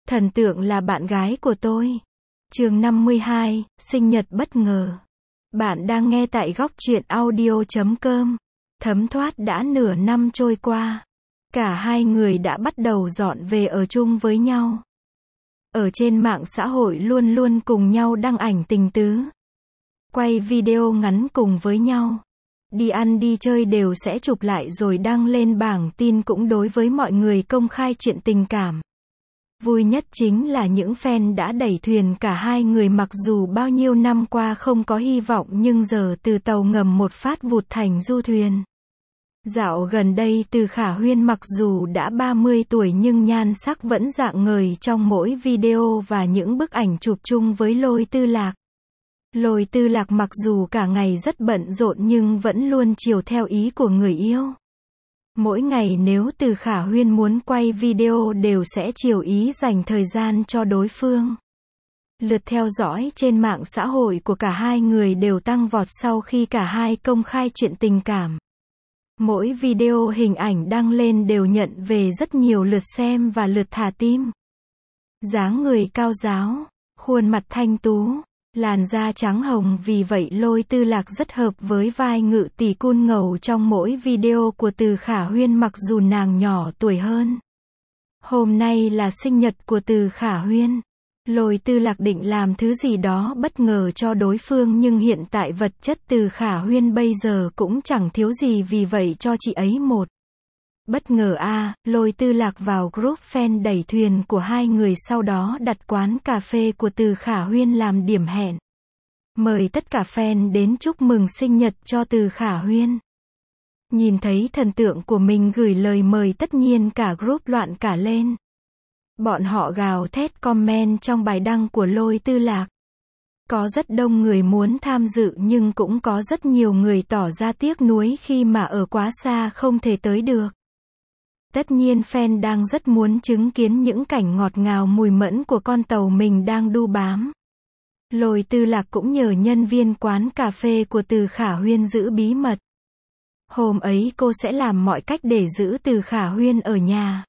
Thần tượng là bạn gái của tôi. Chương 52, sinh nhật bất ngờ. Bạn đang nghe tại góc truyện audio.com. Thấm thoát đã nửa năm trôi qua. Cả hai người đã bắt đầu dọn về ở chung với nhau. Ở trên mạng xã hội luôn luôn cùng nhau đăng ảnh tình tứ. Quay video ngắn cùng với nhau. Đi ăn đi chơi đều sẽ chụp lại rồi đăng lên bảng tin, cũng đối với mọi người công khai chuyện tình cảm. Vui nhất chính là những fan đã đẩy thuyền cả hai người, mặc dù bao nhiêu năm qua không có hy vọng nhưng giờ từ tàu ngầm một phát vụt thành du thuyền. Dạo gần đây Từ Khả Huyên mặc dù đã 30 tuổi nhưng nhan sắc vẫn rạng ngời trong mỗi video và những bức ảnh chụp chung với Lôi Tư Lạc. Lôi Tư Lạc mặc dù cả ngày rất bận rộn nhưng vẫn luôn chiều theo ý của người yêu. Mỗi ngày nếu Từ Khả Huyên muốn quay video đều sẽ chiều ý dành thời gian cho đối phương. Lượt theo dõi trên mạng xã hội của cả hai người đều tăng vọt sau khi cả hai công khai chuyện tình cảm. Mỗi video hình ảnh đăng lên đều nhận về rất nhiều lượt xem và lượt thả tim. Dáng người cao ráo, khuôn mặt thanh tú, làn da trắng hồng, vì vậy Lôi Tư Lạc rất hợp với vai ngự tỷ cun ngầu trong mỗi video của Từ Khả Huyên mặc dù nàng nhỏ tuổi hơn. Hôm nay là sinh nhật của Từ Khả Huyên. Lôi Tư Lạc định làm thứ gì đó bất ngờ cho đối phương nhưng hiện tại vật chất Từ Khả Huyên bây giờ cũng chẳng thiếu gì, vì vậy cho chị ấy một bất ngờ Lôi Tư Lạc vào group fan đẩy thuyền của hai người, sau đó đặt quán cà phê của Từ Khả Huyên làm điểm hẹn. Mời tất cả fan đến chúc mừng sinh nhật cho Từ Khả Huyên. Nhìn thấy thần tượng của mình gửi lời mời, tất nhiên cả group loạn cả lên. Bọn họ gào thét comment trong bài đăng của Lôi Tư Lạc. Có rất đông người muốn tham dự nhưng cũng có rất nhiều người tỏ ra tiếc nuối khi mà ở quá xa không thể tới được. Tất nhiên fan đang rất muốn chứng kiến những cảnh ngọt ngào mùi mẫn của con tàu mình đang đu bám. Lôi Tư Lạc cũng nhờ nhân viên quán cà phê của Từ Khả Huyên giữ bí mật. Hôm ấy cô sẽ làm mọi cách để giữ Từ Khả Huyên ở nhà.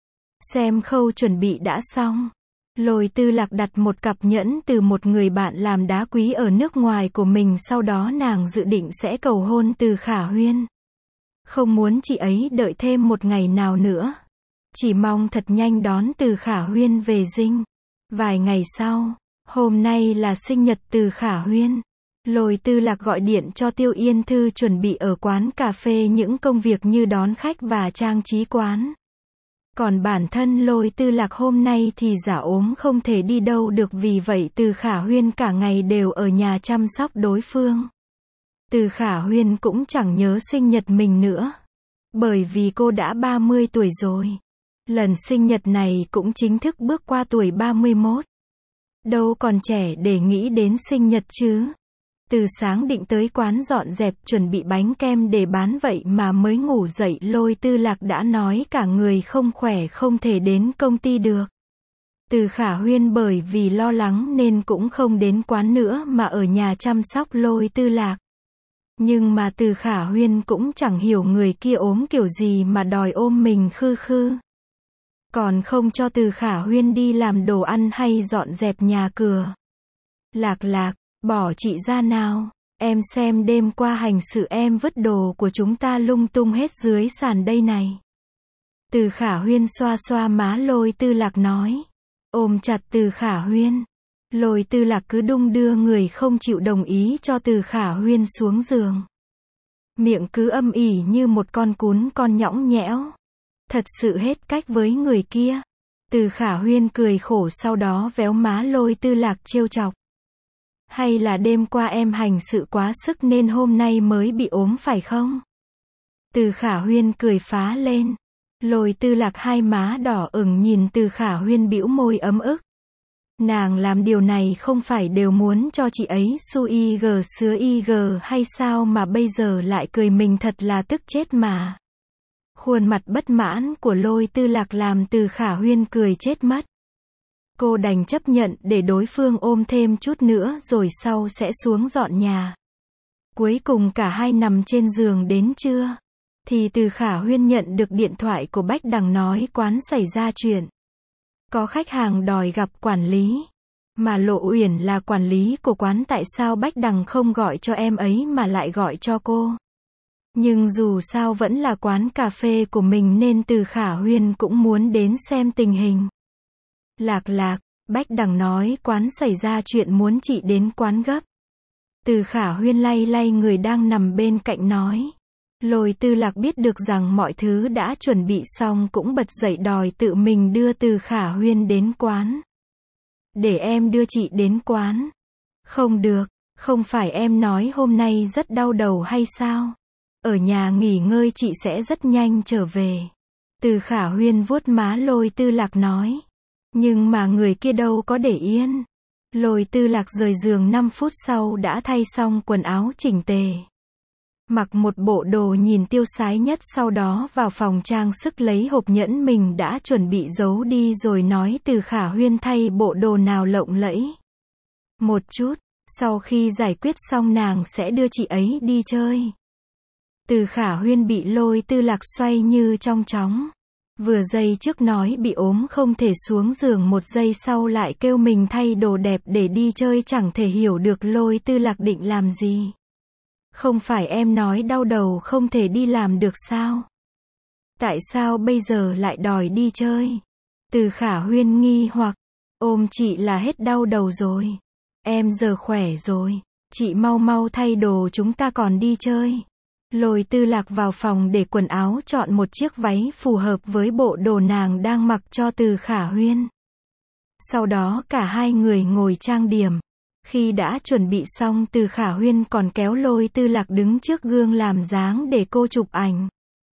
Xem khâu chuẩn bị đã xong, Lôi Tư Lạc đặt một cặp nhẫn từ một người bạn làm đá quý ở nước ngoài của mình, sau đó nàng dự định sẽ cầu hôn Từ Khả Huyên. Không muốn chị ấy đợi thêm một ngày nào nữa. Chỉ mong thật nhanh đón Từ Khả Huyên về dinh. Vài ngày sau, hôm nay là sinh nhật Từ Khả Huyên. Lôi Tư Lạc gọi điện cho Tiêu Yên Thư chuẩn bị ở quán cà phê những công việc như đón khách và trang trí quán. Còn bản thân Lôi Tư Lạc hôm nay thì giả ốm không thể đi đâu được, vì vậy Từ Khả Huyên cả ngày đều ở nhà chăm sóc đối phương. Từ Khả Huyên cũng chẳng nhớ sinh nhật mình nữa. Bởi vì cô đã 30 tuổi rồi. Lần sinh nhật này cũng chính thức bước qua tuổi 31. Đâu còn trẻ để nghĩ đến sinh nhật chứ. Từ sáng định tới quán dọn dẹp chuẩn bị bánh kem để bán, vậy mà mới ngủ dậy Lôi Tư Lạc đã nói cả người không khỏe không thể đến công ty được. Từ Khả Huyên bởi vì lo lắng nên cũng không đến quán nữa mà ở nhà chăm sóc Lôi Tư Lạc. Nhưng mà Từ Khả Huyên cũng chẳng hiểu người kia ốm kiểu gì mà đòi ôm mình khư khư. Còn không cho Từ Khả Huyên đi làm đồ ăn hay dọn dẹp nhà cửa. Lạc Lạc, bỏ chị ra nào. Em xem đêm qua hành sự em vứt đồ của chúng ta lung tung hết dưới sàn đây này. Từ Khả Huyên xoa xoa má Lôi Tư Lạc nói. Ôm chặt Từ Khả Huyên. Lôi Tư Lạc cứ đung đưa người không chịu đồng ý cho Từ Khả Huyên xuống giường. Miệng cứ âm ỉ như một con cún con nhõng nhẽo. Thật sự hết cách với người kia. Từ Khả Huyên cười khổ sau đó véo má Lôi Tư Lạc trêu chọc. Hay là đêm qua em hành sự quá sức nên hôm nay mới bị ốm phải không? Từ Khả Huyên cười phá lên. Lôi Tư Lạc hai má đỏ ửng nhìn Từ Khả Huyên bĩu môi ấm ức. Nàng làm điều này không phải đều muốn cho chị ấy xui sứa hay sao mà bây giờ lại cười, mình thật là tức chết mà. Khuôn mặt bất mãn của Lôi Tư Lạc làm Từ Khả Huyên cười chết mất. Cô đành chấp nhận để đối phương ôm thêm chút nữa rồi sau sẽ xuống dọn nhà. Cuối cùng cả hai nằm trên giường đến trưa. Thì Từ Khả Huyên nhận được điện thoại của Bách Đằng nói quán xảy ra chuyện. Có khách hàng đòi gặp quản lý. Mà Lộ Uyển là quản lý của quán, tại sao Bách Đằng không gọi cho em ấy mà lại gọi cho cô? Nhưng dù sao vẫn là quán cà phê của mình nên Từ Khả Huyên cũng muốn đến xem tình hình. Lạc, Bách Đằng nói quán xảy ra chuyện muốn chị đến quán gấp. Từ Khả Huyên lay người đang nằm bên cạnh nói. Lôi Tư Lạc biết được rằng mọi thứ đã chuẩn bị xong cũng bật dậy đòi tự mình đưa Từ Khả Huyên đến quán. Để em đưa chị đến quán. Không được, không phải em nói hôm nay rất đau đầu hay sao? Ở nhà nghỉ ngơi chị sẽ rất nhanh trở về. Từ Khả Huyên vuốt má Lôi Tư Lạc nói. Nhưng mà người kia đâu có để yên. Lôi Tư Lạc rời giường 5 phút sau đã thay xong quần áo chỉnh tề. Mặc một bộ đồ nhìn tiêu sái nhất, sau đó vào phòng trang sức lấy hộp nhẫn mình đã chuẩn bị giấu đi rồi nói Từ Khả Huyên thay bộ đồ nào lộng lẫy một chút, sau khi giải quyết xong nàng sẽ đưa chị ấy đi chơi. Từ Khả Huyên bị Lôi Tư Lạc xoay như trong chóng. Vừa giây trước nói bị ốm không thể xuống giường, một giây sau lại kêu mình thay đồ đẹp để đi chơi, chẳng thể hiểu được Lôi Tư Lạc định làm gì. Không phải em nói đau đầu không thể đi làm được sao? Tại sao bây giờ lại đòi đi chơi? Từ Khả Huyên nghi hoặc. Ôm chị là hết đau đầu rồi. Em giờ khỏe rồi. Chị mau thay đồ chúng ta còn đi chơi. Lôi Tư Lạc vào phòng để quần áo, chọn một chiếc váy phù hợp với bộ đồ nàng đang mặc cho Từ Khả Huyên. Sau đó cả hai người ngồi trang điểm. Khi đã chuẩn bị xong, Từ Khả Huyên còn kéo Lôi Tư Lạc đứng trước gương làm dáng để cô chụp ảnh.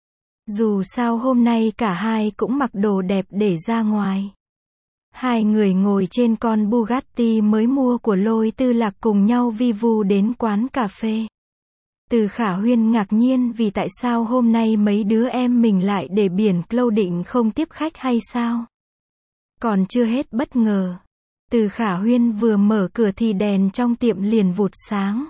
Dù sao hôm nay cả hai cũng mặc đồ đẹp để ra ngoài. Hai người ngồi trên con Bugatti mới mua của Lôi Tư Lạc cùng nhau vi vu đến quán cà phê. Từ Khả Huyên ngạc nhiên vì tại sao hôm nay mấy đứa em mình lại để biển Cloud định không tiếp khách hay sao? Còn chưa hết bất ngờ. Từ Khả Huyên vừa mở cửa thì đèn trong tiệm liền vụt sáng.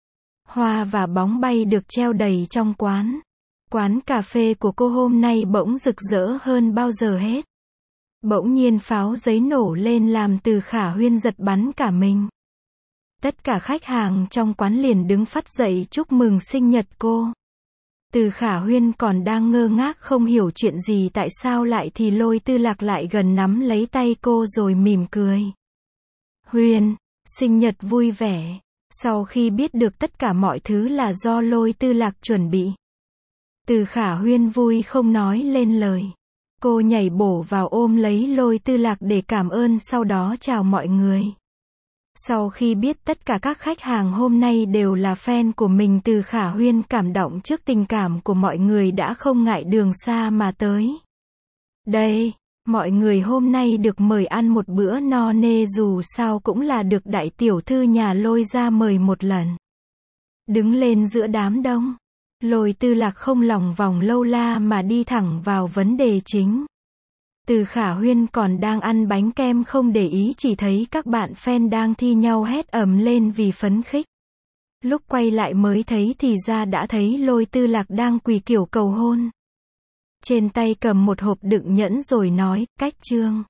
Hoa và bóng bay được treo đầy trong quán. Quán cà phê của cô hôm nay bỗng rực rỡ hơn bao giờ hết. Bỗng nhiên pháo giấy nổ lên làm Từ Khả Huyên giật bắn cả mình. Tất cả khách hàng trong quán liền đứng phắt dậy chúc mừng sinh nhật cô. Từ Khả Huyên còn đang ngơ ngác không hiểu chuyện gì tại sao lại thì Lôi Tư Lạc lại gần nắm lấy tay cô rồi mỉm cười. Huyên, sinh nhật vui vẻ. Sau khi biết được tất cả mọi thứ là do Lôi Tư Lạc chuẩn bị, Từ Khả Huyên vui không nói lên lời. Cô nhảy bổ vào ôm lấy Lôi Tư Lạc để cảm ơn, sau đó chào mọi người. Sau khi biết tất cả các khách hàng hôm nay đều là fan của mình, Từ Khả Huyên cảm động trước tình cảm của mọi người đã không ngại đường xa mà tới. Đây, mọi người hôm nay được mời ăn một bữa no nê, dù sao cũng là được đại tiểu thư nhà Lôi ra mời một lần. Đứng lên giữa đám đông, Lôi Tư Lạc không lòng vòng lâu la mà đi thẳng vào vấn đề chính. Từ Khả Huyên còn đang ăn bánh kem không để ý, chỉ thấy các bạn fan đang thi nhau hét ầm lên vì phấn khích. Lúc quay lại mới thấy thì ra đã thấy Lôi Tư Lạc đang quỳ kiểu cầu hôn. Trên tay cầm một hộp đựng nhẫn rồi nói, cách trương.